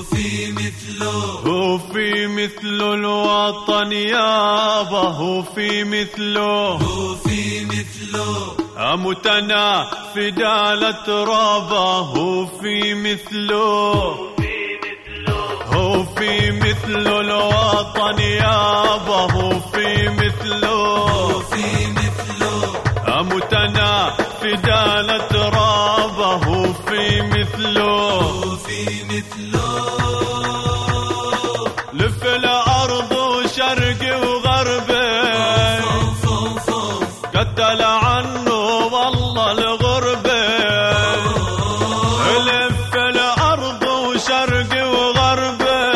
هو في مثله الوطن يابا، هو في مثله أموتنا فداء ترابه، هو في مثله هو في مثله الوطن يابا، هو في مثله أموتنا فداء ترابه، هو في مثله لف الأرض وشرقي وغربي قتل عنه والله الغربة، لف الأرض وشرقي وغربي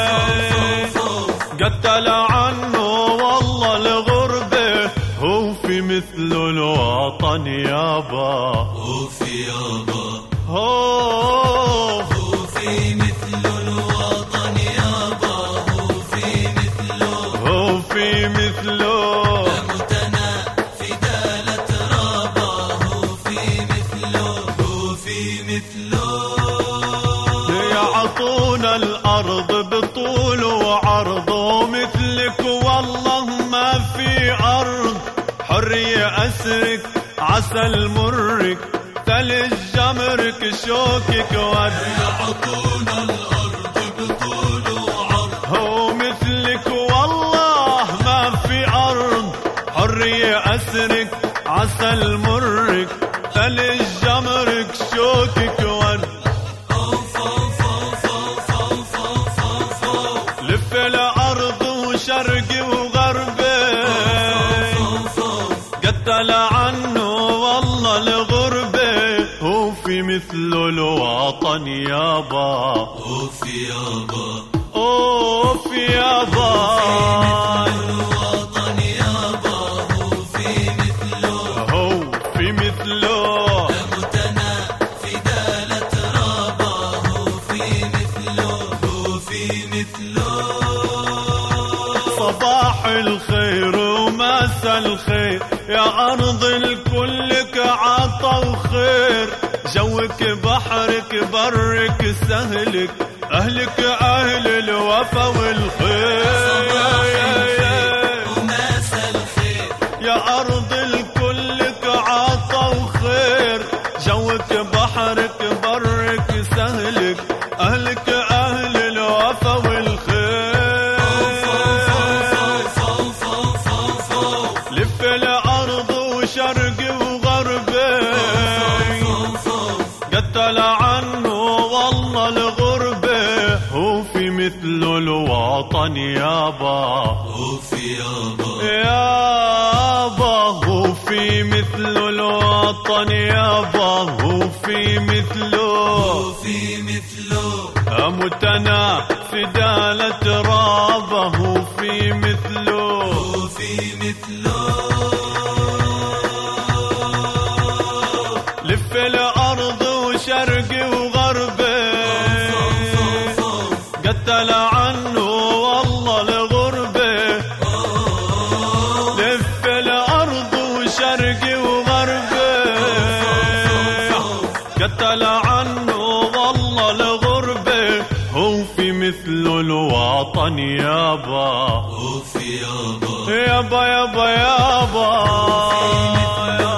قتل عنه والله الغربة، هو في مثل الوطن يابا، هو في يابا هو في مثل الوطن يابا، هو في مثله أموتنا فداء ترابه، هو في مثله يعطونا الأرض بطول وعرض، ومثلك والله ما في أرض، حرية أسرك عسل مرك ثلج جمرك شوكك ود، يعطونا الأرض بطول وعرض، هو مثلك والله ما في أرض، حرية أسرك عسل مرك ثلج جمرك شوكك ود، لف الأرض وشرقي وغربي قتل عنه والله الغربة، هو في مثله الوطن يابا، هو في يابا هو في يابا الوطن يابا، هو في مثله أموتنا فداء ترابه، هو في مثله صباح الخير ومساء الخير يا أرض الكلك عطا وخير، جوك بحرك برك سهلك أهلك أهل الوفا والخير، ومساء الخير يا أرض الكلك عطا وخير، جوك بحرك برك سهلك أهلك أهل الوفا والخير، لف الأرض وشرقي وغربي قتل عنه والله الغربة، هو في مثله الوطن يابا، هو في يابا هو في مثله الوطن يابا، هو في مثله أموتنا فداء ترابه، هو في مثله لف الأرض وشرقي وغربي قتل عنه والله الغربة، لف الأرض وشرقي وغربي قتل عنه والله الغربة، هو في مثله الوطن يابا، هو في يابا يابا يابا يابا